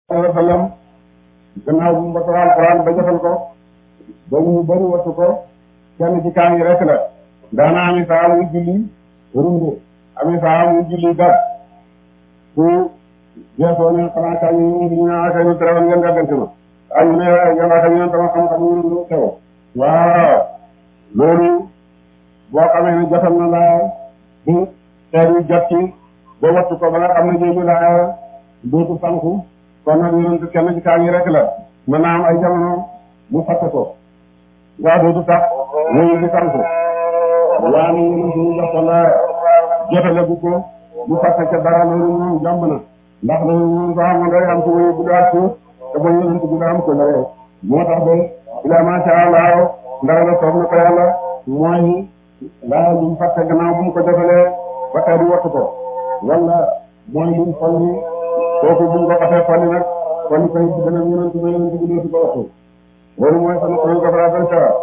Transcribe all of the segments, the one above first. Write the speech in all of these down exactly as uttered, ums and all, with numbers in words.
sallallahu alayhi wa sallam gannaaw bu mu ba alquran ba jotal ko ba ñu bëri wattu ko kenn ci kaan yi rek la daana ami saa muy julli runde ami saa muy julli gab su jeexoo ne xanaa kaa ñu ñu naa kay ñu terewoon ngeen gàggante ma ah ñu ne yàlla xam ñu tama xam-xam ñu lu xew waaw loolu boo xamee ne jotal na laa bu xeer yu jot ci ba wattu ko ba nga xam ne jéegu laa dootu sanku kon nag yonent kenn ci kaa ngi rek la mën naa am ay jamono mu fàtte ko waa dootu tax wéyu di sanku waa ni yonent ñu jox ko la jotale bu ko mu fàtte ca dara loolu moom jàmb na ndax loolu moom soo xamoon day am ko wéyu bu daa suuf te ba yonent bi daa am ko lare moo tax ba ila masha Allah ndara la soob na ko yàlla mooy laa lu mu fàtte gannaaw bu mu ko jotalee ba tey di wattu ko wala mooy lu mu folli kooku bu ñu ko xasee folli nag kon koy bu gën a yonent ba yonent bi dootu ko wattu loolu mooy sama koy ko fara tan sara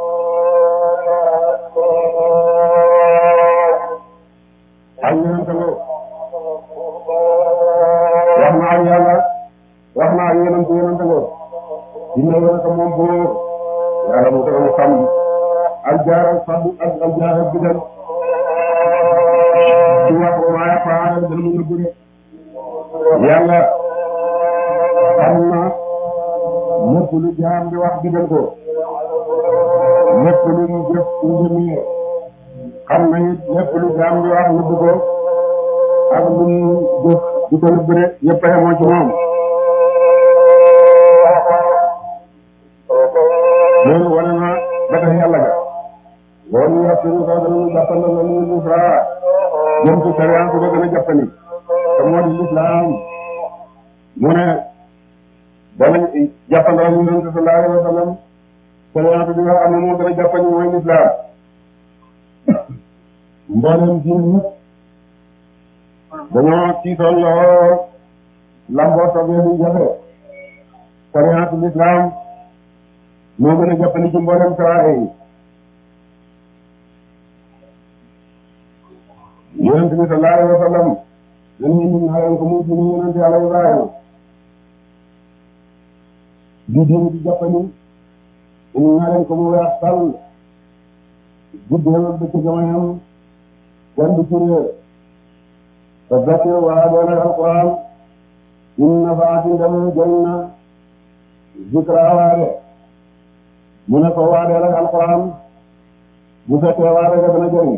ak yonent nga wax na ak yàlla wax na ak yonent yonent nga dina wala ko moom boo yàlla mu dara mu xam al jaar al fadu ak al jaar al bidal ci wax waaye faara dana mu nga bëri yàlla xam na lépp lu jaam di wax digal ko lépp lu mu jëf lu jëmee xam na it lépp lu jaam di wax nëbb ko ak lu mu jëf di ko nëbb de yëpp a yemoo ci moom loolu wane na ba tax yàlla ga loolu ñu rafetlu ko dana ñu jàppandal la ñu ñu fra jëm ci sariya ko ba gën a jàppani te moo di lislaam mu ne danañ jàppandal ñu doon sallallahu alayhi wa sallam sariya bi nga xam ne moo gën a jàppani mooy lislaam mboolem diin ñëpp dañoo tiitoon lool lamboo toggee lu jafe sariya bi lislaam moo gën a jàppani ci mboolem sariya yi yonent bi sallallahu alayhi wa sallam dañu indi naa leen ko muy diine yonent yàlla Ibrahima di diine di jàppani indi naa leen ko mu weex tàll guddeel ak dëkk jamonoom gan di ci réer te dëkk waa doon ak alquran inna faati ndem jëriñ na zikra waade mu ne ko waadeel ak alquran bu fekkee waade nga dana jëriñ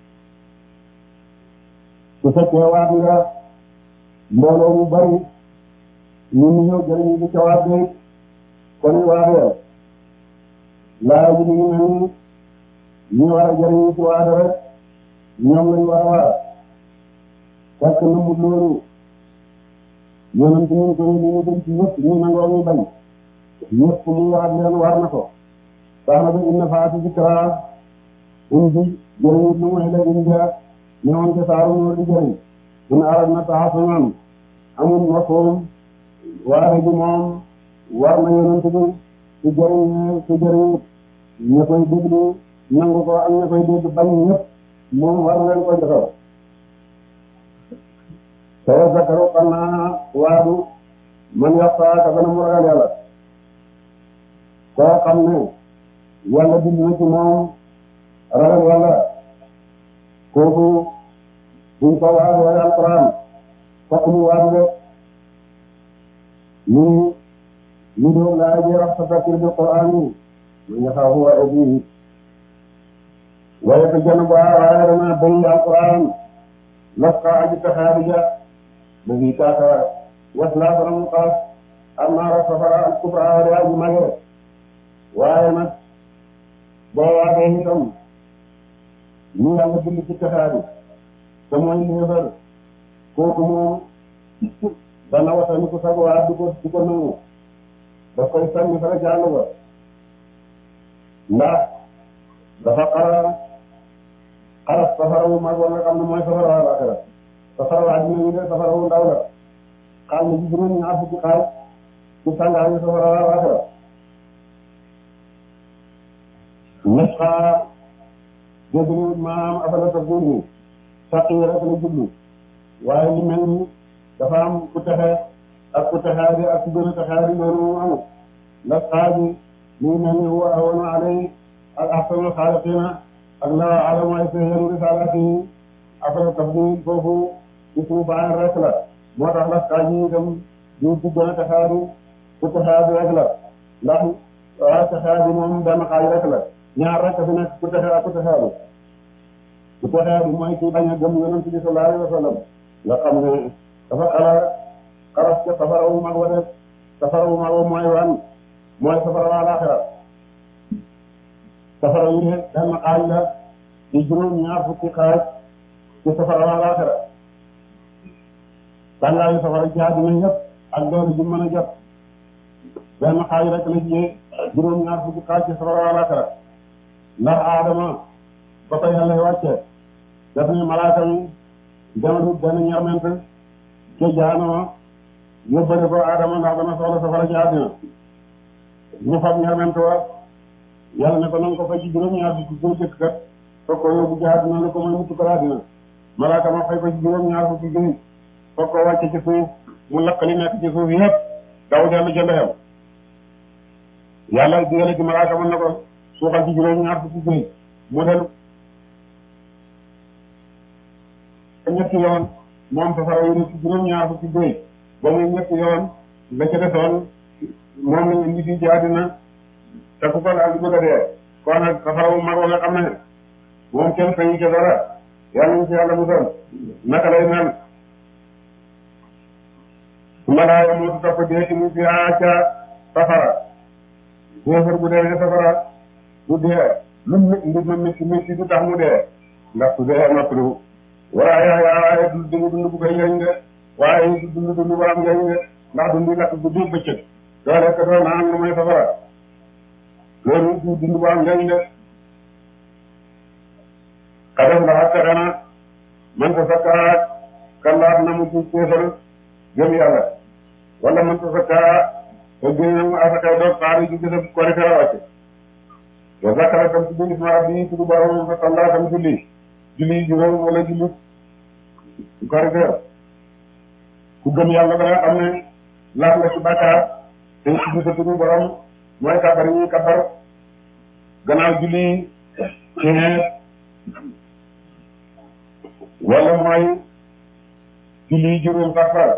su fekkee waat nga mbooloo mu bari ñun ñu ñëw jëriñu di ca waat bi kon waatee laa ji ñu mel ni ñu war a jëriñu ci waat rek ñoom lañu war a waat fekk na mu loolu yonent ñu ko ñu ñu dem ci ñëpp ñu nangoo ñu bañ ñëpp mu waat leen war na ko tax na ba inna faati zikra indi jëriñu lu muy la indi ñëwoon ca saaru ñoo di jëriñ in arad na taxasuman amul mafhum waare bi moom war na yonent bi su jëriñ su jëriñ ña koy déglu nangu ko ak ña koy dégg bañ ñëpp moom war leen ko joxal te zakaru xam naa waadu man yaxtaa ka gën a mu ragal yàlla koo xam ne yàlla bind na ci moom ragal yàlla kooku buñ ko waadee alquran fokk mu waadu de ñu ñu doon laa jee wax tafakkur bi quran yi man yaxaafu wa'iid waaye te jën ba waaye dana bëri alquran lasqa aji taxaarija ma ngi kaata waslaa bana mu xaas annaara safara al kubra wala aji mage waaye nag boo waadee itam ñu yàlla bind ci taxaari te mooy léefar kooku moom dana watani ku sago waat di ko di ko nangu daf koy sànni fara jàll ba ndax dafa xara xaras safara wu mag wa nga xam ne mooy safara waa lakara safara waa dina ñu de safara wu ndaw la xaal na ci juróom ñaar fukki xaaj ci sàngaani safara waa lakara nasxaa dégg nga maanaam afala tafkuruun sàq yi rek la jublu waaye li mel ni dafa am ku texe ak ku taxaari ak ku gën a taxaari loolu mu amul la xaaji lii mel ni huwa ahwanu alayhi ak ahsanul xaaliqiina ak la alamu ay sehenu risalaati après tafdil foofu ci suufaan rek la moo tax la xaaji itam du ku gën a taxaari ku taxaari rek la ndax waa taxaari moom benn xaaj rek la ñaar rek fi nekk ku taxaari ku taxaari ku taxaari mooy ki bañ a gëm yonent bi sallallahu alayhi wa sallam nga xam ne dafa xala xaras ca safara wu mag wa def safara wu mag wa mooy wan mooy safara waa laaxira safara wu ne benn xaaj la ci juróom ñaar fukki xaaj ci safara waa laaxira tàngaayu safara ci àddina yëpp ak doole ji mën a jot benn xaaj rek la ci juróom ñaar fukki xaaj ci safara waa laaxira ndax aadama ba ko yàlla wàcce def ne malaaka mi dematut benn ñerment ca jaanama yóbbale ko aadama ndax dana soxla safara ci àddina ñu fab ñerment wa yàlla ne ko nanga ko fay ci juróom-ñaar fukki gën jëkk kat foog ko yóbbu ci àddina lu ko mooy mucc ko àddina malaaka ma fay ko ci juróom-ñaar fukki gën foog ko wàcce ci suuf mu lakk li nekk ci suuf yëpp daw dellu ca ndeyam yàlla digale ci malaaka mën na ko suuxal ci juróom-ñaar fukki gën mu del ñetti yoon moom safara yu ne ci juróom-ñaar fukki gën ba muy ñetti yoon la ca desoon moom lañ indi fii ci àddina te ku ko daal di bëgg a dee kon nag safara wu mag nga xam ne moom kenn fayu ca dara yàlla ñu ci yàlla musal naka lay mel su ma laa yamootu topp dee ci mu fi ca safara déefar bu dee safara du dee lu mbir ma métti métti du tax mu dee ndax su dee noppalu waaye waaye du dund dund bu koy njëriñ de waaye du dund dund bu am njëriñ de ndax dund lakk bu dee bëccëg doo lekk doo naan lu may safara loolu du dund bu am njëriñ de xadam la ak texe na man ko sakkaat kallaat na mu ci kéefal gëm yàlla wala man ko sakkaat te génne mu asakay doog xaari ci gisa korite la wàcce wa zakara tam tudd isma rabbi tudd borom fa salla tam julli julli juróom wala julli korite ku gëm yàlla ba nga xam ne laaf la ci bàkkaar te tudd sa tudd borom mooy kabar yi ñuy kabar gannaaw julli ci wala mooy julli juróom sax fa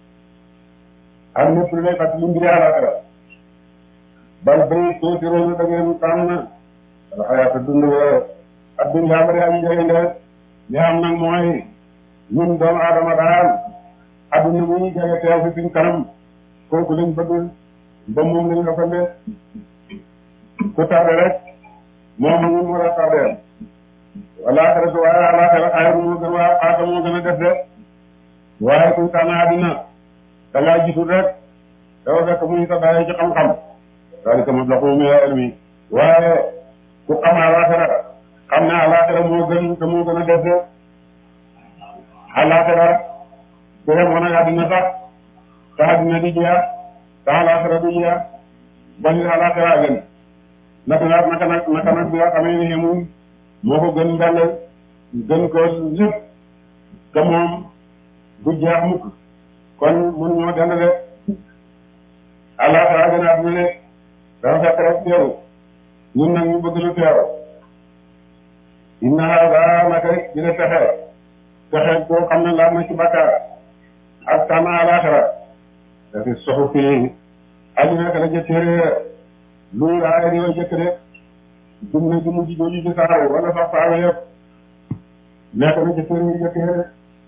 ak lépp lu lay fàttali mbiri àllaaxira bal bay soo si roona da ngeen tànn alxayaata dund ak dunya bari am njëriñ de li am nag mooy ñun doomu aadama daal adduna mu ñu jege teew fi suñ kanam kooku lañ bëgg ba moom lañ rafetlu ku tardé rek moom ñun moo la tardé alaaxira su waaye alaaxira xayru moo gën waa xaata moo gën a def de waaye kuy tànn àddina da ngaa gisul rek dafa fekk muy sa bàyyi ci xam-xam dalika mablaghu min al-ilmi waaye ku xam alaaxira xam ne alaaxira moo gën te moo gën a def de alaaxira ku yemoon ak àddina sax te àddina di jeex te alaaxira du jeex ba ñu alaaxira gën naka nag naka nag naka nag bi nga xamee ne xamul moo ko gën benn gën ko lépp te moom du jeex mukk kon mun ñoo dend de alaaxira gën a àddina de dafa fekk rek teeru ñun nag ñu bëgg lu teeru inna hada naka dina texe texe koo xam ne laaj na ci bakkaar ak tànn alaaxira dafi soxu fii aju nekk la ca téere luy raaya di way jëkk de dum na ci mujj jooju ci saaru wala sax saaru yëpp nekk na ca téere yu jëkk de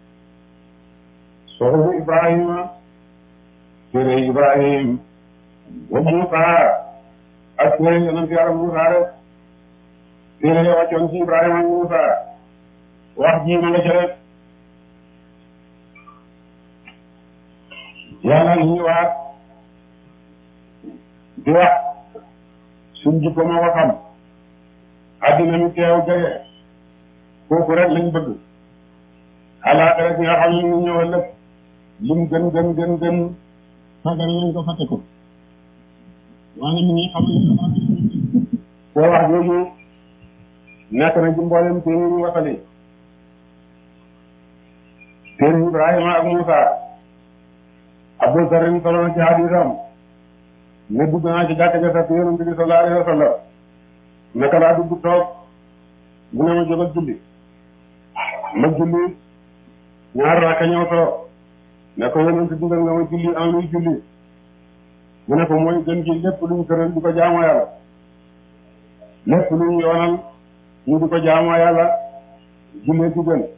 soxu Ibrahima téere Ibrahim wa Muusa ak téere yonent Yàlla Muusa rek téere ya wàccoon ci Ibrahima ak Muusa wax ji ma nga ca rek yàlla li ñuy wax di wax suñ jikko moo ko xam addina mi teew jege kooku rek lañ bëgg alaaka rek nga xam ne ñu ñëwal lépp lim gën gën gën gën fagar lañ ko fàtte ko waaye mi ngi xam foo wax jooju nekk na ci mboolem téere ñu waxali téere Ibrahima ak Muusa Abu Zarin solo na ci hadisam ne dugg naa ci jàkka ja fekk yonent bi sallallahu alayhi wa sallam naka laa dugg toog mu ne ma jógal julli ma julli ñaar raaka ñëw toog ne ko yonent digal nga ma julli am luy julli mu ne ko mooy gën ci lépp luñ tëral di ko jaamoo yàlla lépp luñ yoonal ñu di ko jaamoo yàlla jullee ci gën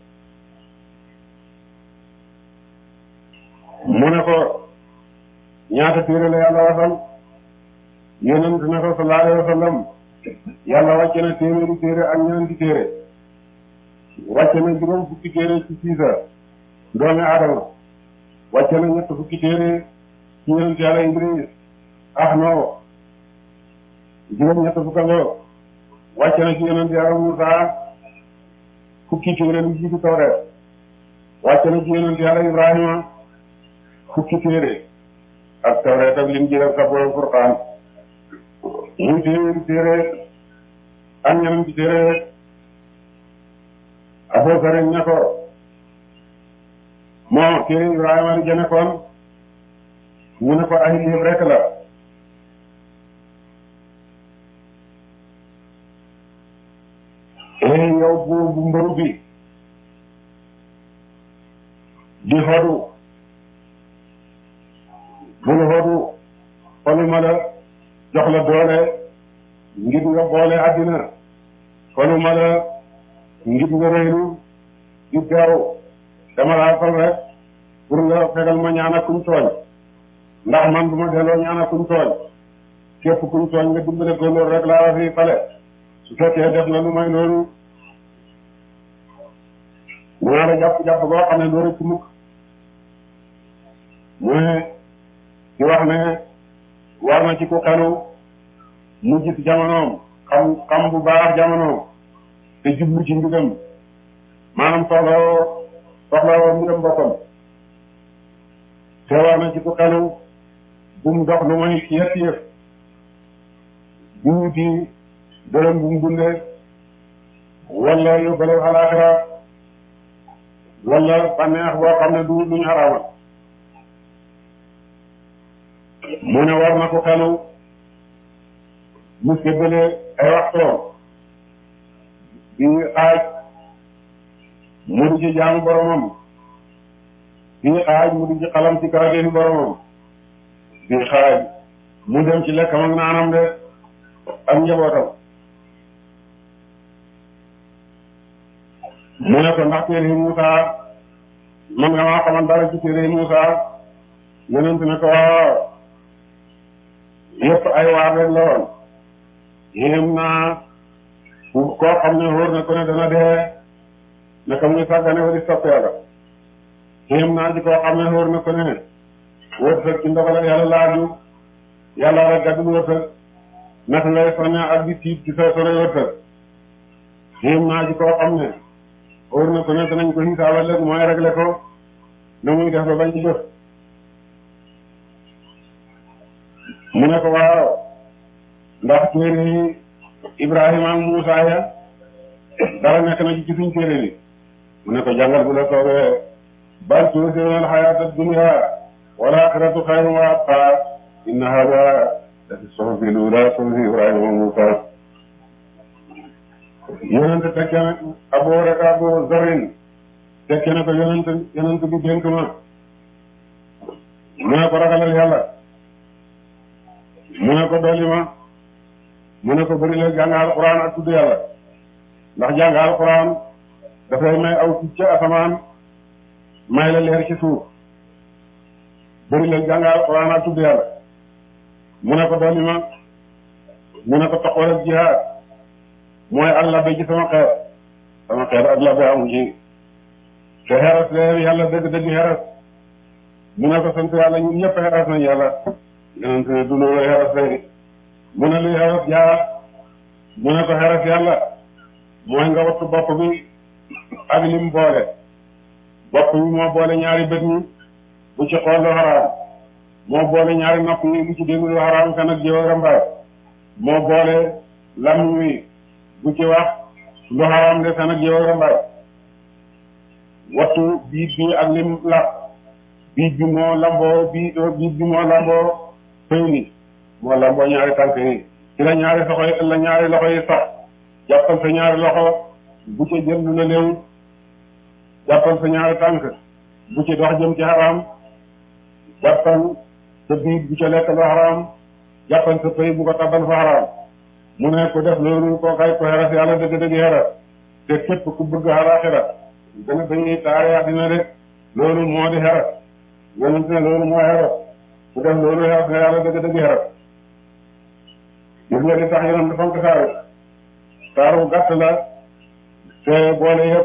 mu ne ko ñaata téere la yàlla wasal yonent ne ko sallallahu alayhi wa sallam yàlla wàcce na téeméeri téere ak ñeenti téere wàcce na juróom fukki téere ci siisa doomi aadama wàcce na ñett fukki téere ci yonent yàlla Idris ah no juróom ñett fukka ngoo wàcce na ci yonent yàlla Musa fukki téere lu jiitu Tawreet wàcce na ci yonent yàlla Ibrahima fukki téere ak Tawreet ak Linjiil ak Sabuur Furqaan muy téeméeri téere ak ñeenti téere Abu Zarin ne ko moo téere Ibrahima di jëne kon mu ne ko ay livre rek la ee yow buur bu mbëru bi di xodu bul xodu xoluma la jox la doole ngir nga boole àddina xoluma la ngir nga rëylu di gaaw dama laa fal rek pour nga fegal ma ñaan ak kuñ tooñ ndax man bu ma delloo ñaan ak kuñ tooñ képp kuñ tooñ nga dimbale ko loolu rek laa la fi fale su fekkee def na lu may loolu naa la jàpp-jàpp boo xam ne doo rëcc mukk mu ne ci wax ne war na ci ku xelu mu gis jamonoom xam xam bu baax jamonoom te jublu ci mbigam maanaam soxlawoo soxlawoo mbigam boppam te war na ci ku xelu bu mu dox lu may yëpp yëpp bu wuti dërëm bu mu dundee wala yóbbale alaaxira wala bànneex boo xam ne du luñ xaraamal mu ne war na ko xelu mu séddale ay waxtoom di xaaj mu di ci jaamu boromam di xaaj mu di ci xalam ci kawteefi boromam di xaaj mu dem ci lekkam ak naanam de ak njabootam mu ne ko ndax téere Muusaa man nga maa xamal dara ci téere Muusaa yonent ne ko waaw yëpp ay waar rek la woon yéem naa koo xam ne wóor na ko ne dana dee naka muy sàggane wala sopp yàlla yéem naa ci koo xam ne wóor na ko ne wërsëg ci ndogal yàlla laaju yàlla la gàddul wërsëg naka ngay sonne ak di tiit ci sa sore wërsëg yéem naa ci koo xam ne wóor na ko ne danañ ko xisaabal léegi mooy réglé ko na muy def ba bañ ci jëf mu ne ko waaw ndax téere yi Ibrahima ak Muusaa ya dara nekk na ci ci suñ téere bi mu ne ko jàngal bu la soobee bal tu'thiruuna al-hayaata ad-dunyaa wal aaxiratu xayrun wa abqaa inna haadaa la fi suhufi l-uulaa suhufi Ibrahima wa Muusaa yonent tekke na Abu rek Abu Zarin tekke na ko yonent yonent bi dénk ma mu ne ko ragalal yàlla mu ne ko dolli ma mu ne ko bëri la jàng alquran ak tudd yàlla ndax jàng alquran dafay may aw picc ca asamaan may la leer ci suuf bëri la jàng alquran ak tudd yàlla mu ne ko dolli ma mu ne ko toqool ak jihaad mooy ak labbe ci sama xeet sama xeet ak labbe amu ci te xeras leen yàlla dëgg dëgg xeras mu ne ko sant yàlla ñun ñëpp xeras nañ yàlla yonent ne du loolu xeras lay mu ne luy xeras jaar mu ne ko xeras yàlla mooy nga wattu bopp bi ak lim boole bopp bi moo boole ñaari bët ñi bu ci xool lu xaraam moo boole ñaari nopp yi bu ci déglu lu xaraam kan ak jëw ak rambaay moo boole làmmiñ wi bu ci wax lu xaraam de kan ak jëw ak rambaay wattu biit bi ak lim la biij bi moo lamboo bii biij bi moo lamboo pëy ni moo lamboo ñaari tànk yi ci la ñaari loxo yi la ñaari loxo yi sax jàppal sa ñaari loxo bu ci jël lu la léew jàppal sa ñaari tànk bu ci dox jëm ci xaraam jàppal sa biij bu ca lekk lu xaraam jàppal sa pëy bu ko tabal fa xaraam mu ne ko def loolu koo kay ko xeras yàlla dëgg-dëgg xeras te képp ku bëgg àllaaxira dana dañuy taare àddina de loolu moo di xeras yonent ne loolu moo xeras ku def loolu xeras nga yàlla dëgg-dëgg xeras gis nga li tax yonent fonk saaru saaru gàtt la te boole yëpp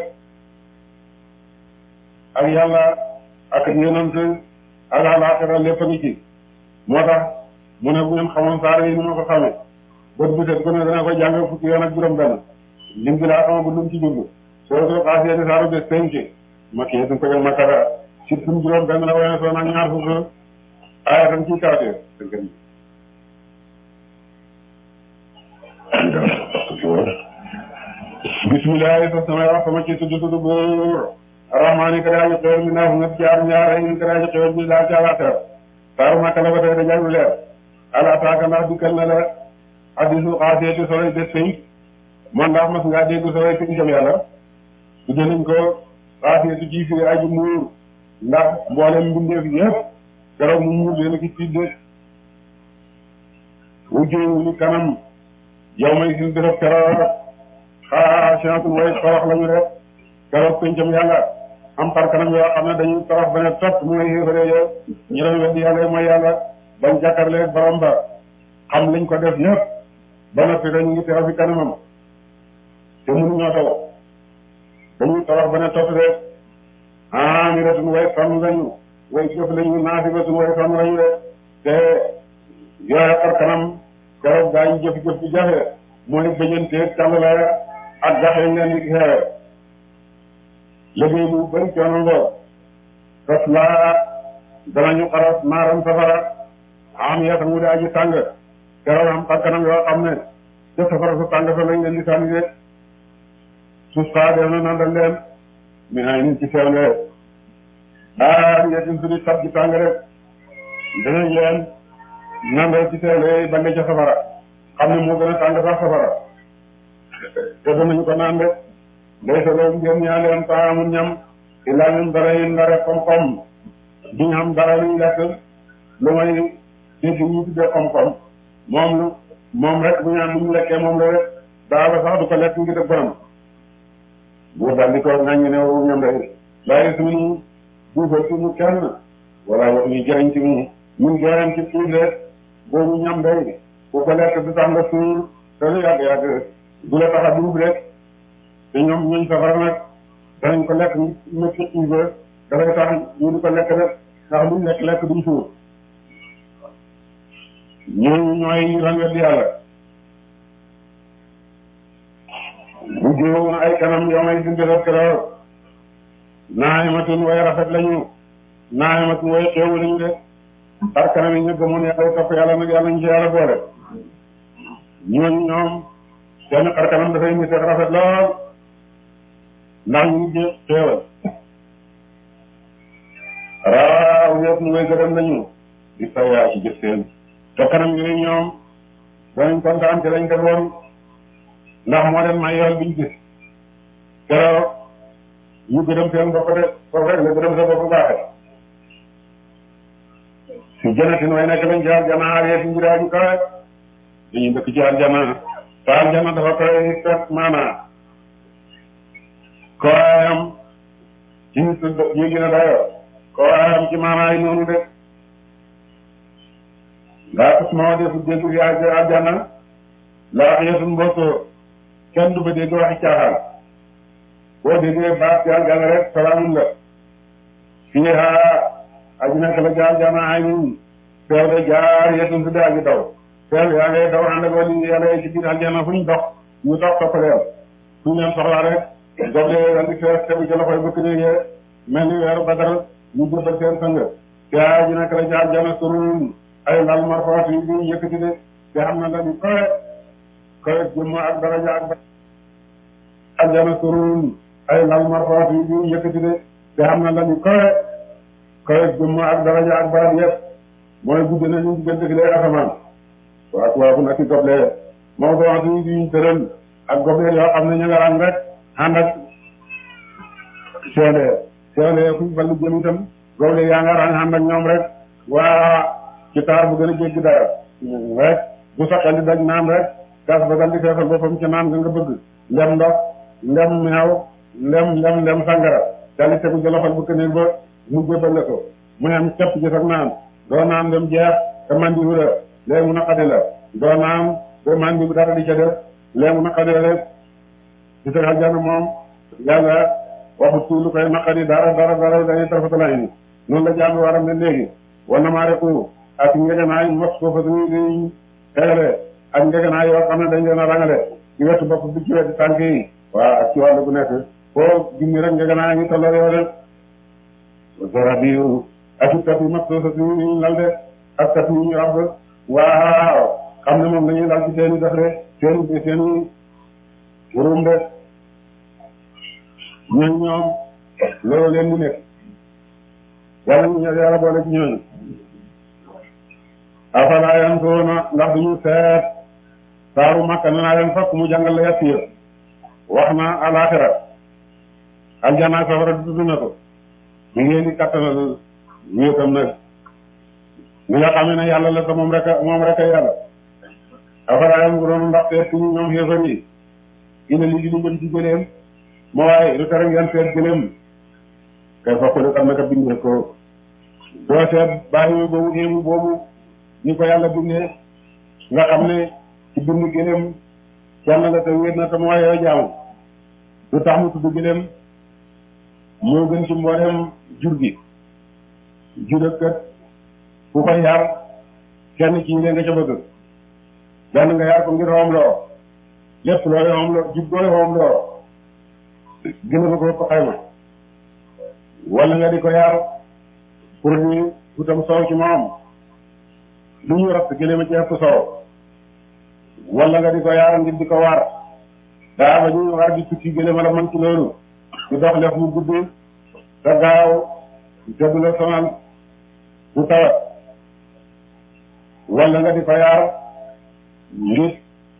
ak yàlla ak yonent ak àllaaxira lépp a ngi ci moo tax mu ne bu ngeen xamoon saar yi ni ma ko xamee bët bu set ku ne dana ko jàng fukki yoon ak juróom benn lim bi laa xamagul lu mu ci jublu soo ko xaasee di saaru bés penc ma kii duñ ko jël ma tara si tum juróom benn la waaye soo nag ñaar fukk aaya tam ciy karatee bismillahi sos samay wax sama ci tudd tudd buur arrahmaani ka daaji xewal mi naa fu nga jaar ñaar ay ka daaji xewal mi laa ci àllaaxira saaru Makka la ba tey da jàng leer ala taaka ndax dikkal na la hadiisu xaasiyati soloy bés penc man ndax mas ngaa dégg soloy pencam yàlla tudde nañ ko xaasiyatu ci firi aji muur ndax mboolem mbindeef yëpp keroog mu muur leen ki tidde wujjoowu ni kanam yow may sin dërëb keroog xaasiyatun way torox lañu rek keroog pencam yàlla am par kanam yoo xam ne dañuy torox ba ne tot mu ngay xéefare yo ñu doon weddi yàlla mooy yàlla bañ jàkkarlee borom ba xam lañ ko def yëpp ba noppi dañu ngi teew fi kanamam te mënuñoo taw dañuy torox ba ne tot rek aamiratun way sonn lañu way jëf lañu naasibatun way sonn lañu de te yooya par kanam keroog gaa ñu jëf-jëf bi jafe mooy bëñanteeg tàllala ak gaxeñ leen di xeewe liggéey bu bëri coono ngoo tos laa danañu xaras naaram safara am yatan wu de aji tàng keroog am par kanam yoo xam ne ca safara su tàng fa lañ leen di sànni de suuf saa def na nandal leen mi ay nit ci sew lee daa yetin suñu tab ji tàng rek danañ leen nandal ci sew lee ba ne ca safara xam ne moo gën a tàng sax safara te danañu ko naan de day sa loolu ngeen ñaa leen taamul ñam illaa min dara yin ndare kom-kom duñ xam dara luñ lekk lu may dégg ñu tuddee kom-kom moom lu moom rek bu ñu am lu ñu lekkee moom la rek daa ba sax du ko lekk ngir ak borom bu daal di ko ngañ ne wu ñam rek bàyyi suñu buufal suñu kenn wala wax ñu jëriñ ci mu ñun jëriñ ci tuuti rek boobu ñam day ku ko lekk du tax nga suur te lu yàgg yàgg du la tax a duub rek te ñoom ñooñ safara nag danañ ko lekk métti xiiba dafay tax ñu di ko lekk rek ndax luñ lekk lekk duñ suur ñooñu ñooy ranget yàlla bu jóowoon ay kanam yow may sindirat keroog naayimatun way rafet lañu naayimatun way xeewu lañu de par kanam yi ñu gëmoon yàlla topp yàlla nag yàlla ñu ci yàlla boole ñooñu ñoom seen xar kanam dafay miseex rafet lool ndax ñu ngi xeewal raaw yëpp mu ngay gërëm nañu di sayaa ci jëf seen te kanam yooyu ñoom danañ kontaan ci lañ defoon ndax moo leen may yool biñ gis keroog ñu gërëm seen bopp de foofu rek la gërëm sa bopp baaxe si janatin way nekk lañ ci aljana aaree si njiraaju kawe dañuy dëkk ci aljana te aljana dafa koy set maanaa kowaayam ci nit yi gën a dayoo kowaayam ci maanaa yi noonu de laa tus ma defu dégg fi aljana laa yeesun mbootoo kenn du ba dégg waxi caaxaan boo déggee baat ci aljana rek salaamun la fiiha aji nekk la ci aljana ay nun feew de jaar yeesun su de aji daw feew yaa ngay daw ànd ak wali yàlla yi ci biir aljana fu ñu dox ñu dox topp leen fu ñu leen soxlaa rek goble andi fees tegu ci loxoy bëkk néegee mel ni weeru badar ñu jëbbal seen sang te aji nekk la ci aljana surun ay lal marfaat yi ñu yëkkati de te xam na la ni kowe kowe jëmm ak daraja ak ba aljana surun ay lal marfaat yi ñu yëkkati de te xam na la ni kowe kawe jëmm ak daraja ak barab yëpp mooy guddi na ñu diggante gi lay asamaan waa waa bu nag ci goble moo ko wax ni ñu tëral ak goble yoo xam ne ñu nga rang rek ànd ak seede seede fu ballu jëm itam goble yaa nga rang ànd ak ñoom rek waa ci taar bu gën a jéggi dara rek bu saxal di daj naan rek gas ba dal di feesal boppam ci naan nga nga bëgg ndem ndox ndem meew ndem ndem ndem sangara dal di tegu jëlofal bu këneel ba mu jébal la ko mu am capp ci sax naan doo naan dem jeex te mandi wu la léegi mu naqadi la doo naan ba mandi bu dara di ca def léegi mu naqadi la rek ci sa aljana moom yàlla waxut ci lu koy naqadi dara dara dara dañuy tarfatalaay ni noonu la jàmm waram ne léegi wana maa reku ak ngegenaay mos ko fa suñu di xeele ak ngegenaay yoo xam ne dañ leen a rangale ci wetu bopp bi ci wetu tànk yi waaw ak ci wàllu bu nekk foo junni rek ngegenaay ngi tolloo yoo de sora bi ak i kat yi mos ko fa suñu lal de ak kat yi ñu ràbb waaw xam ne moom dañuy lal ci seeni def de seeni seeni wurum de ñooñ ñoom loolu leen di nekk yàlla ñu yàlla boole ci ñooñu afala yanzuruna ndax duñu seet saaru Makka ne naa leen fokk mu jàngal la yett yëpp wax na alaxira aljana safara dudd na ko ñu ngeen di kattanal wéetam nag mi nga xam ne yàlla la te moom rek moom rek a yàlla afala yanzuruna ndax seet ñu ñoom xéefar yi ina ligi li jëm ci gëleem moo waaye lu tere ngeen seet gëleem kay fokkule xam naka bindee ko doo seet bàyyi boobu éemu boobu ni ko yàlla bindee nga xam ne ci bind gëléem kenn la te wéet na te mooy yoo jaamu lu tax mu tudd gëléem moo gën ci mboolem jur gi jur ak kët ku ko yar kenn ci ñi nga ca bëgg benn nga yar ko ngir xoom loo lépp looy xoom loo jub dooy xoom loo gën a ko ko xayma wala nga di ko yar pour ñu utam soow ci moom lu ñu ratt gëléem a ci ëpp soow wala nga di ko yaar ngir di ko war daa ba ñu war di tukki gëléem a la man ci loolu di dox lef mu gudd te gaaw te du la sonal du tawat wala nga di ko yaar ngir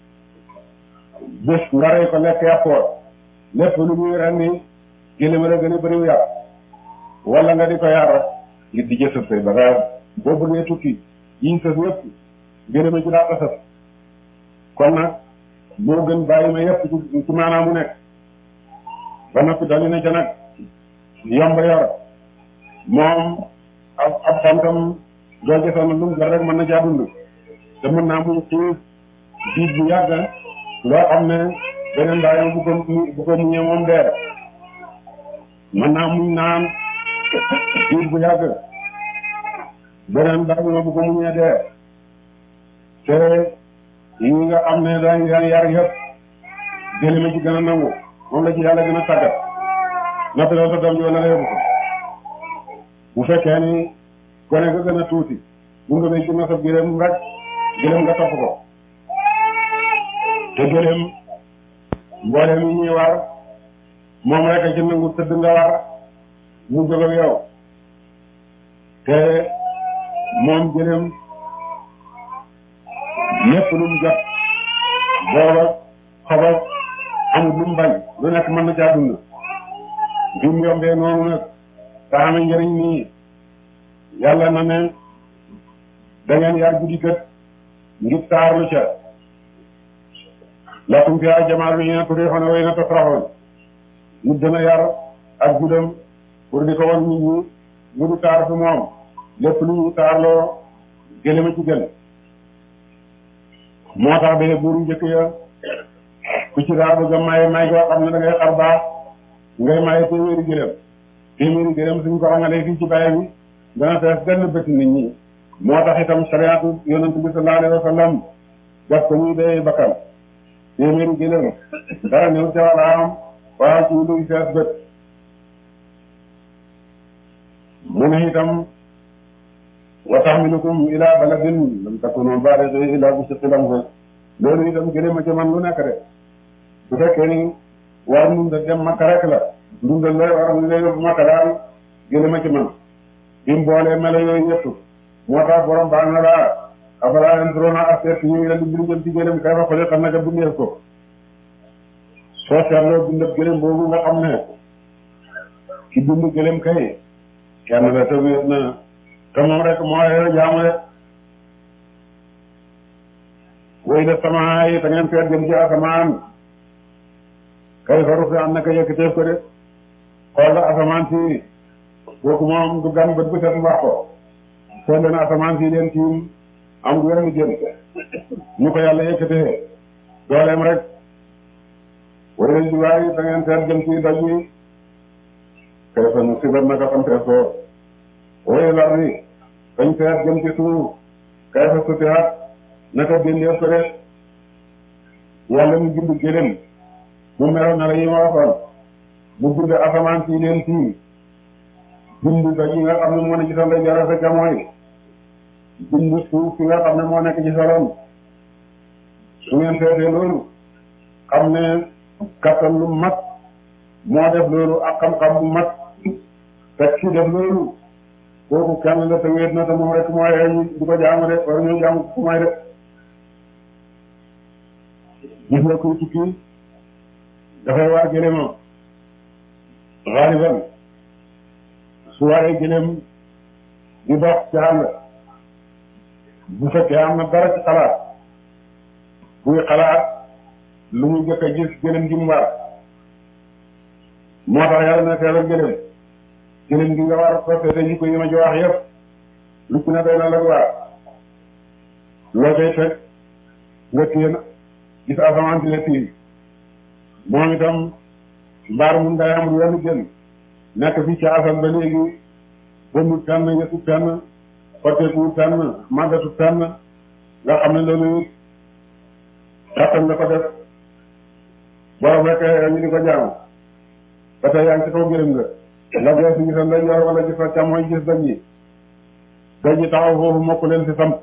bés nga rey ko lekk yàppoot lépp lu muy ren ni gëléem a la gën a bëriw yàpp wala nga di ko yaar ngir di jësëf say bagage boo bëggee tukki yi sëf yëpp gëléem a ci daa ko sëf kon nag moo gën bàyyi ma yëpp ci ci maanaam mu nekk ba noppi dañu ne ca nag yomb yor moom ab ab xantam doo gisoon lu mu jar rek mën na caa dund te mën naa muy xiif diit bu yàgg loo xam ne beneen bàyyi bu ko bu ko muñee moom dee mën naa muñ naan diit bu yàgg beneen bàyyi ma bu ko muñee dee te yi nga xam ne dañ leen yar yëpp gëléem a ci gën a nangu moom la ci yàlla gën a tàggat noppi loolu sa doom ji wala la yóbbu ko bu fekkee ni gone nga gën a tuuti bu nga béy ci nasab gëléem rek gëléem nga topp ko te gëléem mboolem yi ñuy war moom rek a ci nangu tëdd nga war mu jóg ak yow te moom gëléem lépp lu mu jot booba xobal amul lu mu bañ lu nekk mën na caa dund bi mu yombee noonu nag daa amee njëriñ nii yàlla na ne da ngeen yar guddi kët ngir taarlu ca lakum fiihaa jamaalun hiina turiihuuna wa hiina tasrahuun nit dana yar ak guddam pour di ko wan nit ñi mu di taar fi moom lépp lu ñu taarloo gëléem a ci gën moo tax ba buuru njëkk ya ku ci daa bëgg a maye may goo xam ne da ngay xar baax ngay maye téeméeri gëléem téeméeri gëléem suñ ko rangalee fii ci bàyyi bi dana fees benn bëti nit ñi moo tax itam sariyaatu yonent bi sallallahu alayhi wa sallam def ko ñuy dee bakkan téeméeri gëléem dara néew ca wala am waaw ci luy fees bët mu ne itam wa tahmilukum ila baladin lam takunu balighihi illa bi shiqqil anfus loolu itam gëléem a ca man lu nekk de bu fekkee ni war ndunda dem Makka rek la ndunda lay war ñu lay yóbbu Makka daal gëléem a ca man bi mu boolee melo yooyu yëpp moo tax borom baax na laa afalaa yanzuruuna aseet ñu ngi leen di bind jëm ci gëlëm kay wax ko xam naka bindeef ko soo seetloo bindab gëlëm boobu nga xam ne ki bind gëlëm kay kenn la te wéet na te moom rek moo yore jaamu rek way de sama yi te ngeen seet jëm ci asamaan kay faru fi am naka yëkkateef ko de xool la asamaan si kooku moom du gan bët bu set wax ko xool leen asamaan si leen tiim am gu wenn jëm ñu ko yàlla yëkkatee dooleem rek way de jiwaay yi te ngeen seet jëm ci doj yi kay fa nu sibat naka fantees ko way lar ni dañ seet jëm ci suuf kay fa sutihat naka bindeef ko de yàlla mu bind gëlëm mu meroon na la yi ma waxoon mu bind asamaan si leen tiim bind doj yi nga xam ne moo ne ci sa ndeyjoor sa càmmooñ bind suuf si nga xam ne moo nekk ci sa ron su ngeen seetee loolu xam ne kattan lu mat moo def loolu ak xam-xam bu mat teg ci def loolu kooku kenn la te wéet na te moom rek mooy ñu di ko jaamu de war ñu jaamu ku may de gis nga kuy tukki dafay war gëlëmam xaaliban su waree gëlëm di dox ci àll bu fekkee am na dara ci xalaat buy xalaat lu mu jëkk a gis gëlëm gi mu war moo tax yàlla na teelal gëlëm gëlëm gi nga war a sosé te ñu ko yi ma ci wax yëpp lu ci ne doy na la waar loo koy fekk nga téye na gis asamaan si la tiim moom itam mbaar mun day amul wenn jën nekk fii ci asan ba léegi bëndu fenn yëtu fenn xotteeku fenn màggatu fenn nga xam ne loolu kattan la ko def borom rek ñu di ko jaamu ba tey yaa ngi ci kaw gërëm nga la geesu gis la yor wala gis sa càmmooñ gis daj yi daj yi taxaw foofu mokk leen si samp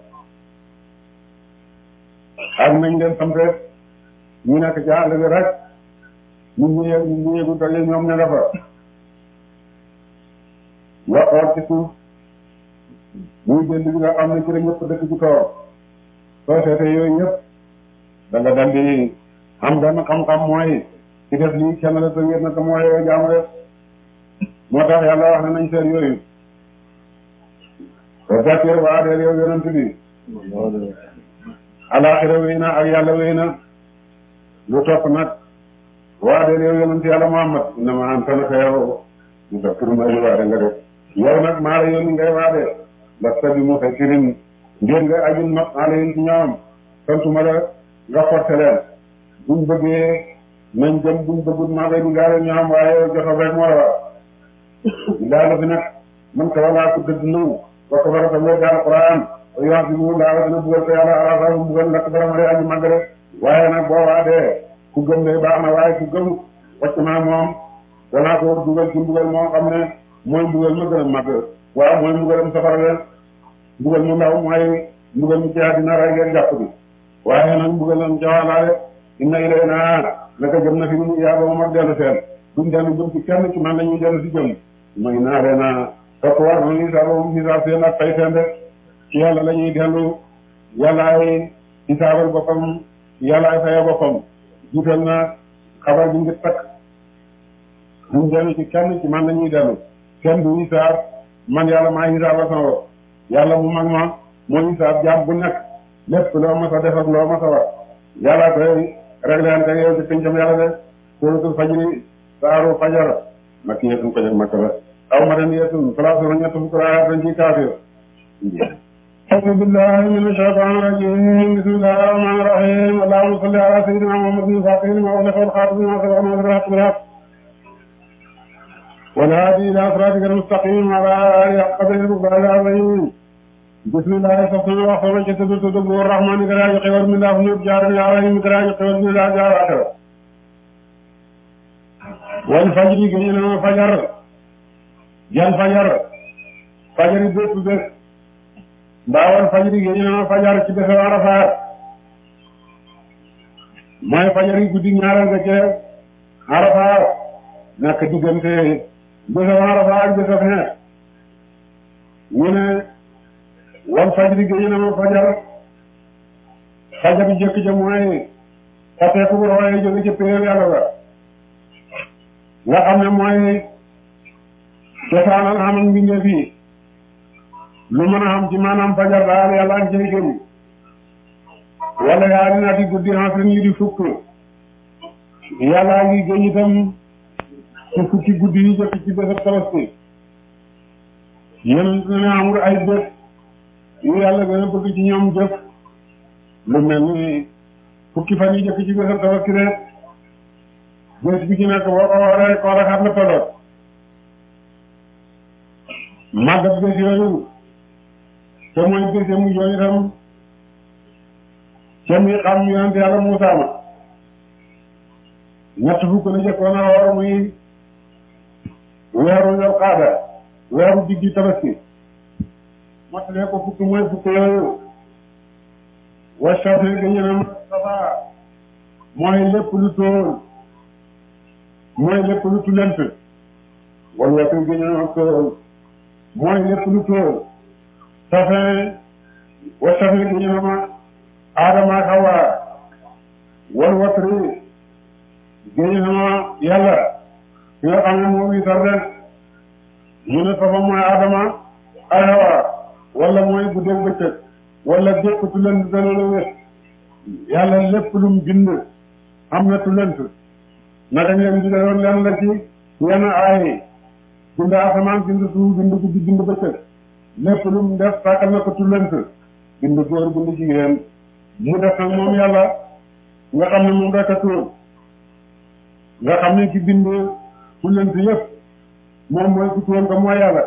ak nañ leen sampe ñu nekk ci àll bi rek ñu ñu yëg ñu yëgu daj yi ñoom ña nga fa nga xool ci suuf muy jënd bi nga xam ne ci la ñëpp dëkk ci kawam soo seetee yooyu yëpp da nga dal di am benn xam-xam mooy ci def lii kenn la te wér na te mooy yooyu jaamu rek moo tax yàlla wax ne nañ seet yooyu te gàccee waa deel yow yonent bi alaaxira wéy na ak yàlla wéy na lu topp nag waa deel yow yonent yàlla Muhammad na ma am tan ka yow ñu def pour ma waade nga def yow nag maa la yónni ngay waade ndax sa bi mu sa kirin ngir nga ajul mat maa la yónni ci ñoom santuma la nga forcé leen buñ bëggee nañ dem buñ bëggut maa ngay digaale ñoom waaye joxe rek moo la war daal la fi nag man ka walaa ko dëdd nangu wa ko bara tamit daal Alquran yoon bi mu daal dina bugal ko yàlla alaasa mu bugal lakk bara ma dee aji màgg rek waaye nag boo waadee ku gëm de baax na waaye ku gëm wàcc naa moom danaa ko dugal ci mbugal moo xam ne mooy mbugal ma gën a màgg waaw mooy mbugalam safara leen mbugal mu ndaw mooy mbugal mu jeex dina rey ngeen jàpp bi waaye nag mbugalam jawaalaale inna ilayna naka jëm na fi mu yaa ba moom ak dellu seen duñ dellu jëm ci kenn ci man lañuy dellu si jëm mooy naa leena topp war na ni saa boobu hisaab seen ak fay seen rek ci yàlla la ñuy dellu yàllaay hisaabal boppam yàllaay faya boppam jiital na xabar bi ngir takk duñ dellu ci kenn ci man lañuy dellu kenn du hisaab man yàlla maa hisaabal sama bopp yàlla mu mag ma moo hisaab jaam bu nekk lépp loo ma sa def ak loo ma sa war yàlla koy réglé ante yow ci pincam yàlla de suratul fajri saaru fajar makkiyatun ko jag makka la aw madaniyatun salaasuna ñett fukk aayaat dañ ciy kaafir أعوذ بالله من الشيطان الرجيم بسم الله الرحمن الرحيم اللهم صل على سيدنا محمد الفاتح لما أغلق والخاتم لما سبق ناصر الحق بالحق والهادي إلى صراطك المستقيم وعلى آله حق قدره المقدار العظيم بسم الله الرحمن الرحيم كتب تدبر الرحمن كراج قول من الله نور جار العظيم كراج قول من الله جار آخر والفجر جنين فجر جن فجر فجر بيت بيت باول فجر جنين فجر ci bés Arafat mooy fajar yi guddi ñaaral nga ca Arafat nekk diggante bés Arafat ak bés ñu ne wal fajri géej na ma fajar fajar bi jëkk ja mooy xateeku bu rawee jóge ca péréb yàlla ba nga xam ne mooy cosaanal xam ak mbindeef yi lu mën a xam ci maanaam fajar daal yàlla ak cay génn wala yaa dina di guddi xasrin yi di fukk yàlla ngi génn itam ci fukki guddi yi jëkk ci bésab tabaski yéen ne amul ay bés yu yàlla gën a bëgg ci ñoom jëf lu mel ni fukki fan yi jëkk ci bésab tabaski rek bés bi ci nekk boo ko waree koo rek xam na tolloot màggat bés yooyu te mooy bés mu yooyu itam ca muy xam yonent yàlla Muusaa ma ñett fukk la jëkkoon a woor muy weeru Zul Qaada weeru diggi tabaski mottalee ko fukk mooy fukk yooyu wa shafii ga ñenam safa mooy lépp lu tóor mooy lépp lu tulent wal watri ga ñenam tóor mooy lépp lu tóor safin wa shafii ga ñenam Aadama ak Hawa wal watri géej sama yàlla ki nga xam ne moom itam rek ñu ne safa mooy Adama ak Hawa wala mooy guddeeg bëccëg wala gépp tulent daloolu wét yàlla lépp lu mu bind am na tulent naka ngeen di doon leen la ci yenn aay bind asamaan bind suuf bind guddi bind bëccëg lépp lu mu def sàkkal na ko tulent bind góor bind jigéen mu def nag moom yàlla nga xam ne moom rek a tuur nga xam ne ci bind tulent yëpp moom mooy ku tuur ko mooy yàlla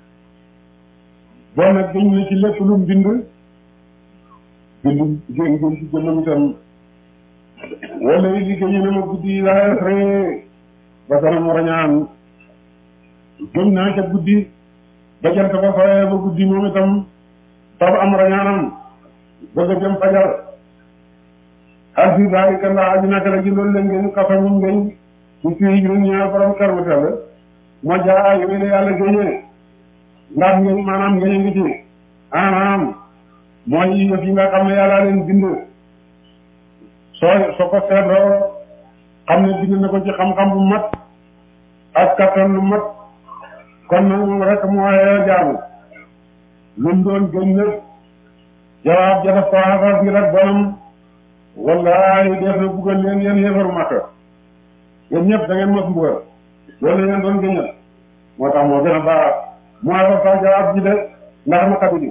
boo nag gëñ ne ci lépp lu mu bind bind gén gén ci jëmmam itam wala yi li gëñu ne ma guddi laa yasre ba dana mu rañaan gëm naa ca guddi ba jant ba fayee ba guddi moom itam tab am rañaanam bëgg a jëm fajar xar fi daal ka ndax aji naka la ji loolu leen ngeen xasa mum ngeen ci fii juróom ñaar borom kar bu tell moo jaa yooyu la yàlla génnee ndax ngeen maanaam ngeen ngi ci maanaam mooy yëf yi nga xam ne yàlla leen bind soo soo ko seetloo xam ne bind na ko ci xam-xam bu mat ak kattan lu mat kon nag moom rek moo yee jaamu lu mu doon gën lépp jawaab ja daf ko xasal gi rek bonam wallahi def na buggal leen yéen yéefaru Makka yéen ñëpp da ngeen mos mbugal loolu la ngeen doon gëñal moo tax moo gën a baax mu xasal sa jawaab ji de ndax ma xabi di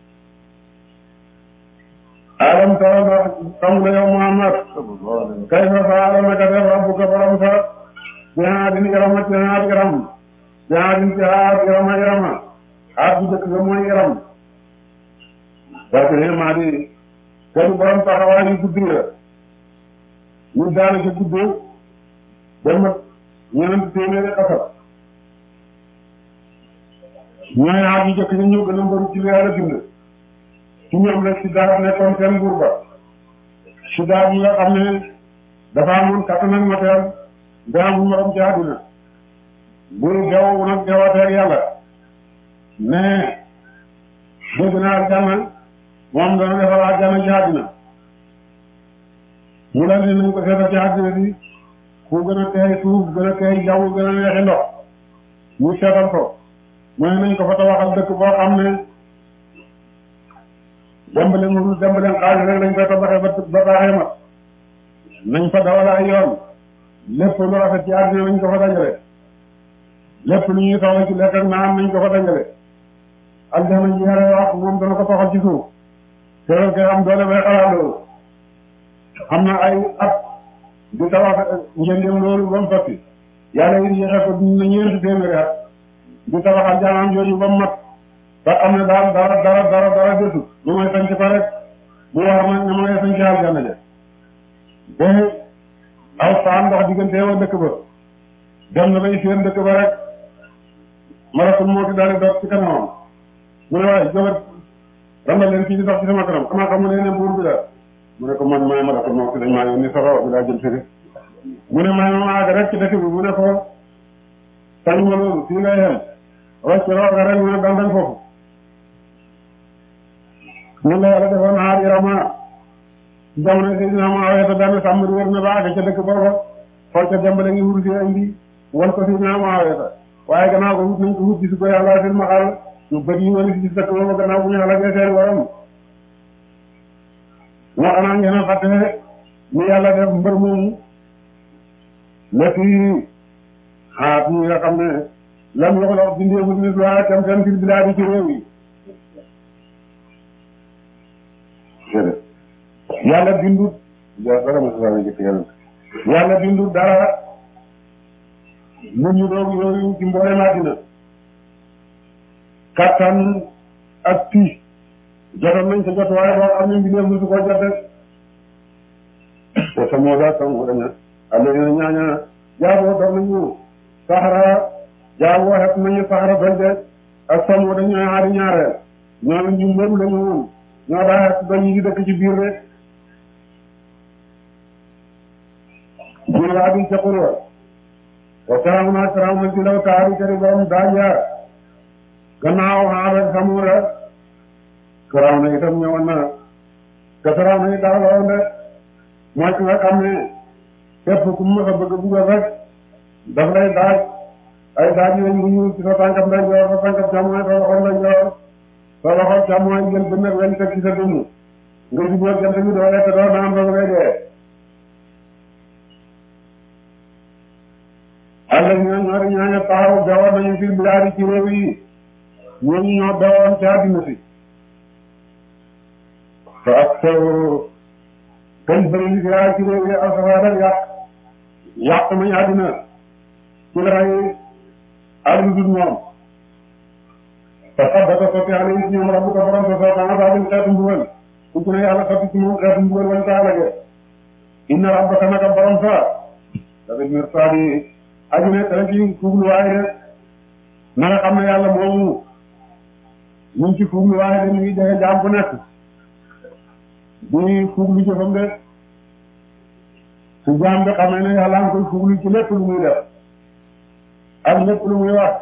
alam tara ndax xam nga yow Muhammad kay fa faala naka def rabbuka borom sa bi haadin irama ci haad iram bi haadin ci haad irama irama haad bu dëkk ba mooy iram parce que maa di kenn borom taxawaay yu guddi la ñu daanaka guddee ba mat ñeenti téeméeri xasab ñooy aar yu jëkk ñu ñëw gën a mbaru ci yàlla bind ci ñoom la si daal nekkoon seen nguur ba si daal yi nga xam ne dafa amoon kattan ak matériel nga amul morom ci àdduna buy dew nag dewateeg yàlla mais dégg naa aljanna moom dana defal àjjana ci àddina mu la ne nañ ko seetal ci àddina bi fu gën a teey suuf gën a teey jaww gën a neexi ndox ñu seetal ko mu ne nañ ko fa tabaxal dëkk boo xam ne dembale mu dembaleen xaalis rek lañ koy tabaxee ba ba baaxee mat nañ fa dawal ay yoon lépp lu rafet ci àddina nañ ko fa dajale lépp lu ñuy soxla ci lekk ak naan nañ ko fa dajale aljana ji yare wax moom dana ko toxal ci suuf te loolu kay am doole bay xalaat loolu xam na ay at di tabax ngeen dem loolu ba mu sotti yàlla it yéexe ko dund na ñeenti téeméeri at di tabax aljanam yooyu ba mu mat ba xam ne daal dara dara dara dara desul lu may sañ ci ko rek bu war nag ne ma ngay sañ ci aljana ja ba aw saan ndox diggante wa dëkk ba dem na bay seen dëkk ba rek malakul moo ti daal di doog ci kanamam mu ne waaye jógat rambal leen fii di dox ci sama kanam xanaa xam nga ne buur bi daal mu ne ko man maay malakul moo ti dañ maa yónni sa raw bi laa jël firi mu ne maay ma àgg rek ci dëkk bi mu ne ko sañ ma loolu fii ngay xem wacc raw ga rek mu ne dandañ foofu ñu la yàlla defoon naar Irama jamono si dina ma awee te benn sàmm wër na baax ca dëkk booba xool ca dembale ngi wur si indi wan ko si dina ma awee ta waaye gannaaw ko wut nañ ko wut gisu ko yàlla seen maxal ñu bët yi wala si gis dëkk booba gannaaw bu ñu xalagee seen waram nga xanaa ngeen a fàtte ni yàlla def mbër moomu nekk yi xaat ñi nga xam ne lam yox lox bindee bu nit waa cam seen fil bilaa di ci réew yi yàlla bindut dara ma jëkk yàlla yàlla bindut dara lu ñu doog yooyu ci mboolem àddina kattan ak tii jotoon nañ sa jot waaye boo xam ne mbindeef musu ko jot rek te sa moo daa sam daña am na ñaaña jaaboo doon nañu saxara jaaboo xet nañu saxara belde ak sam dañu ñaari ñaareel ñoo ñu mbëru lañu woon ñoo daa xet ba ñu dëkk ci biir rek jur waa bi ca xurwa wa karam naa karam na ci law taari kari borom daajaar gannaaw xaar samura karam na itam ñëwoon na te karam na itam lool de mooy ki nga xam ne képp ku mu mës a bëgg buggal rek daf lay daaj ay daaj lañ bu ñuul ci sa tànkam nday joor sa tànkam càmmooñ sa loxo nday joor sa loxo càmmooñ jël ba nekk weñ teg ci sa dënn nga jubóo jant bi doo lekk doo naan ba ngay dee àlla ñoo ñoo di ñaaña taxaw bewoon nañu fil bilaadi ci réew yi ñooñu ñoo bewoon ci àddina si fa ak soo kañ bëri li fiaa ci réew yi aw safaara yàq yàq nañu àddina ci ray àdduna dul ñoom te sabbata sotti ala yi ñoom rabbu ko borom sa soo tanga saa bin xeetu mbugal ku ci ne yàlla sotti ci moom xeetu mbugal wañ taa lage inna rabbaka naka borom sa dafa mir saadi aju ne dana ci fugluwaay de na nga xam ne yàlla moomu ñu ngi ci fugluwaay de ñu ngi joxe jaam bu nekk di fuglu jëfam de su jaam bi xamee ne yàlla nga koy fuglu ci lépp lu muy def ak lépp lu muy wax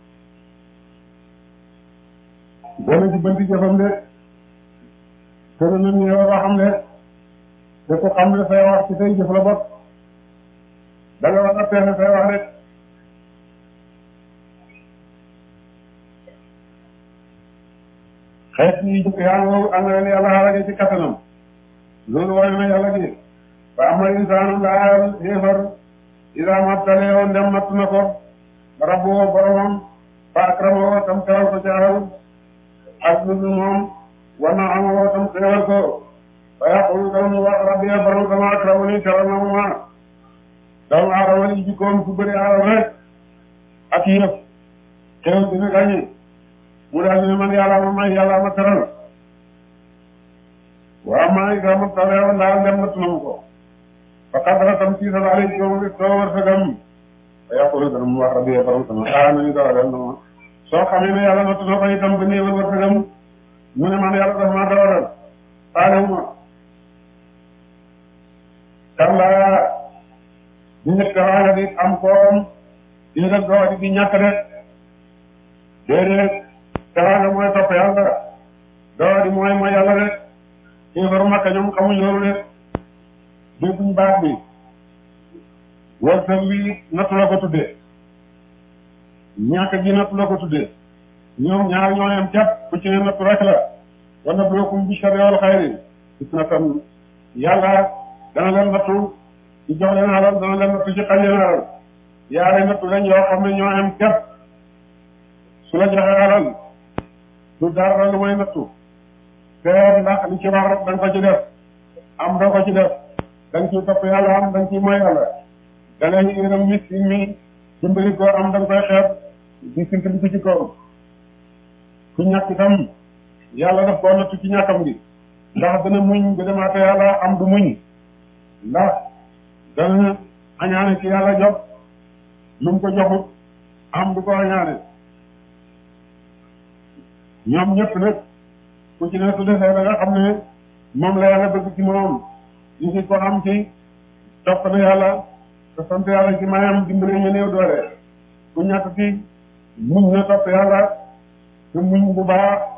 dana ci bënti jëfam de te dana ñëw ba xam ne te ko xam ne say wax ci say jëf la bokk da nga war a pexe say wax rek xeet yi jëkk yaa ngoo am na leen yàlla xarage ci kattanam loolu wane na yàlla gi ba amal insaanu laa xéefar ida mabtale woon dem matt na ko rabbu boromam fa akrama tam teral ko ci alal ak lu moom war na ama tam xéewal ko fa yaqulu dam wax rabbi borom kama akramani teral na ma doomu aadama li jikkoom ku bëri alal rek ak yëf xew dina gañe mu daal di ne man yàlla ma may yàlla ma teral waaw maa ngi gàmm tawee woon daal dem natt na mu ko fa xadara tam ci sa daal di soo soo war sa gam fa yàqulu dana mu wax rabbi borom sama ah nañu dara dem na ma soo xamee ne yàlla natt na ko itam ba néewal war sa gam mu ne man yàlla dafa maa dawaral faalewu ma kallaa di nekk teraanga di am koom di nekk doole di ñàkk rek déedéet teraanga mooy topp yàlla doole di mooy mooy yàlla rek ñu faru makka ñoom xamuñ loolu de dégguñ baax bi wërsëg bi nattu la ko tuddee ñàkk gi nattu la ko tuddee ñoom ñaar ñoo yem képp ku ci ne nattu rek la wala bulookum bi sharri wal xayri fitnatan yàlla dana leen nattu ci jox leen alal dana leen nattu ci xañ leen alal yaare nattu lañ yoo xam ne ñoo am képp su la joxe alal du dara lu may nattu te ndax li ci war rek da nga ko ci def am da nga ko ci def da nga ciy topp yàlla am da nga ciy mooy yàlla da ngay yërëm miskin mi dimbali ko am da nga koy xeeb di sintali ko ci kaw ku ñàkk itam yàlla daf koo nattu ci ñàkkam gi ndax dana muñ ba demaate yàlla am du muñ ndax dana añaane ci yàlla jox lu mu ko joxut am du ko añaane ñoom ñëpp nag ku ci ne su defee da nga xam ne moom la yàlla bëgg ci moom li ci ko am ci topp na yàlla te sant yàlla ci mayam dimbale ñu néew doole ku ñàkk ci muñ na topp yàlla te muñ bu baax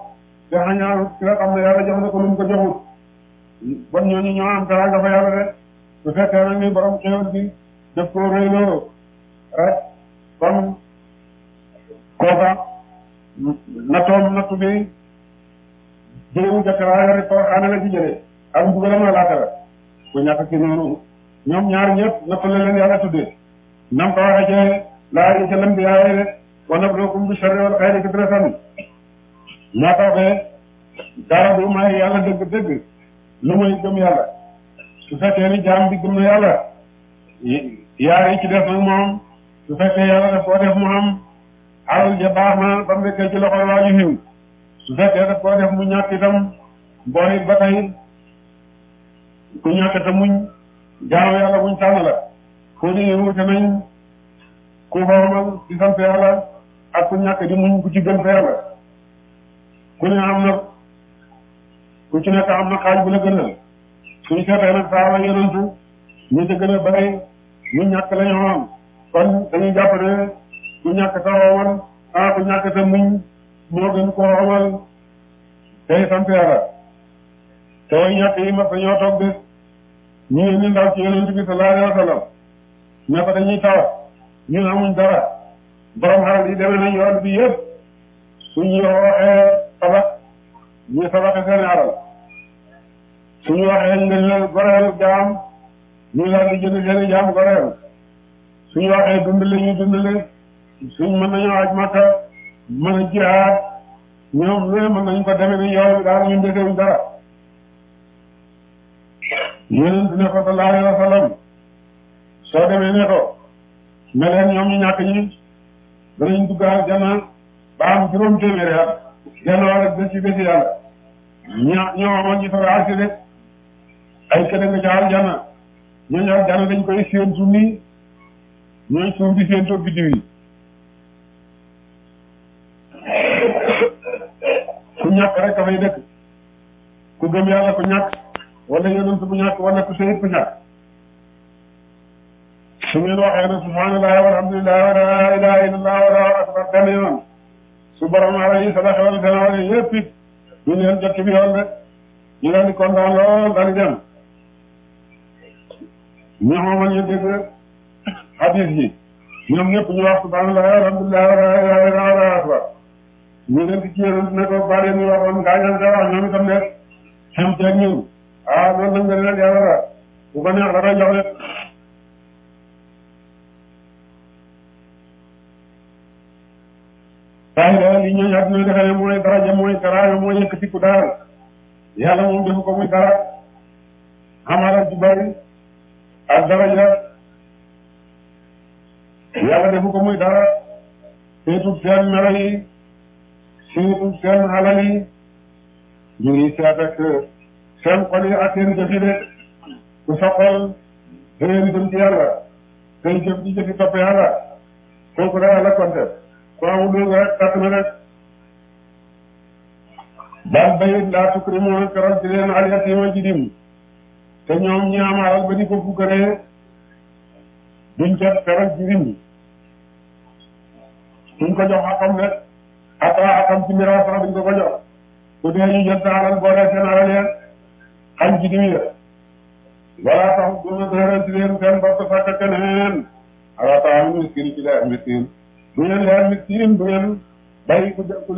te xañaanut ki nga xam ne yàlla jox na ko lu mu ko joxut bon ñooñu ñoo am dara nga fa yàlla de su fekkee nag ni borom xéewal bi def ko réyloo rek comme kooka nattoom nattu bi jëlewu jëkkëraa yori too xaane la ci jëlee ak mbugalam la laatara ku ñàkk ki noonu ñoom ñaar ñëpp nattu la leen yàlla tuddee nam ko waxee ci laa yi ca lam bi yaayee de wa nabluukum bi sharri wal xayri fitratan moo tax be dara du may yàlla dëgg-dëgg lu muy gëm yàlla su fekkee ni jaam bi gëm na yàlla yaar yi ci def nag moom su fekkee yàlla daf koo def mu am alal ja baax na ba mu nekkee ci loxol waa ñu xiw su fekkee daf koo def mu ñàkk itam mbooy ba tey ku ñàkk te muñ jaamu yàlla muñ tànn la foo ni wute nañ ku xoomal di sant yàlla ak ku ñàkk di muñ ku ci gën fa yàlla ku ne am na ku ci nekk am na xaaj bu la gënal suñu seetee nag saaba yonantu ñu ci gën a bari ñu ñàkk la ñu am kon dañuy jàpp ne ku ñàkk te xoomal ah ku ñàkk te muñ moo gën ko xoomal tey sant yàlla te way ñàkk yi mas dañoo toog bés ñu ngi ni ndaw ci yonent bi sallallahu alayhi wa sallam ne ko dañuy tawat ñun amuñ dara borom xaral yi demee nañ yoon bi yëpp suñu waxee tabax ñu tabaxe seen alal suñu waxee nga ne goreel jaam ñu daal di jënd seen jaam goreel suñu waxee dundale ñu dundale suñ mën nañoo aj Makka mën a jihaad ñoom lu ne mën nañ ko demee ni yoon bi daal ñun desewuñ dara yonent ne ko sallallahu alayhi wa sallam soo demee ne ko ne leen ñoom ñu ñàkk ñi danañ dugg aljana ba am juróom téeméeri at genn wàll bés ci bési yàlla ña ñoo amoon ñu soog a agsi de ay këdë nga ca aljana ñooñu aljana dañ koy séentu nii ñooy suuf di séentoo biddiw yi ku ñàkk rek dafay dëkk ku gëm yàlla ku ñàkk wala yonent bu ñàkk wala ku seyit ku ñàkk su ngeen waxee ne subhanallah walhamdulillah wa la ilaha illallah wallahu akbar benn yoon su borom ala yi sadaxe wala seen wala yëpp it ñu leen jot ci bi yoon de ñu leen di kontaan lool daal di dem ñu xamal ñu dégg hadis yi ñoom ñëpp ñu wax subhanallah walhamdulillah wa la ilaha illallah wallahu akbar ñu leen di ci yonent ne ko bari ñu waxoon gaañal da wax ñoom itam ne xem ceeg ñun ah loolu lañ nga leen yàlla la bu ko neex da koy jox leen waaye daal li ñooñu àdduna defe ne mooy daraja mooy teraanga mooy yëkkatiku daal yàlla moom defu ko muy dara xamalal ju bari ak daraja yàlla defu ko muy dara seetut seen melo yi seetut seen alal yi ñu ngi seet ak seen xol yi ak seen jëf yi de ku sa xol gën dem ci yàlla seen jëf di jëfi topp yàlla kooku da yàlla konte ku amul loolu rek tàkk na rek daal bayit laa tukrimuuna keroog ci leen al yatiima jirim te ñoom ñi am alal ba di ko fukkaree duñ jot keroog jirim duñ ko jox xaqam rek xaqaa xaqam ci miraas sax duñ ko ko jox ku dee ñu jot sa alal boole seen alal ya xañ jirim ya wala tax duna dëral ci leen seen bopp sàkk keneen ala taam miskin ci leer miskin du ngeen leer miskin du ngeen bàyyi ku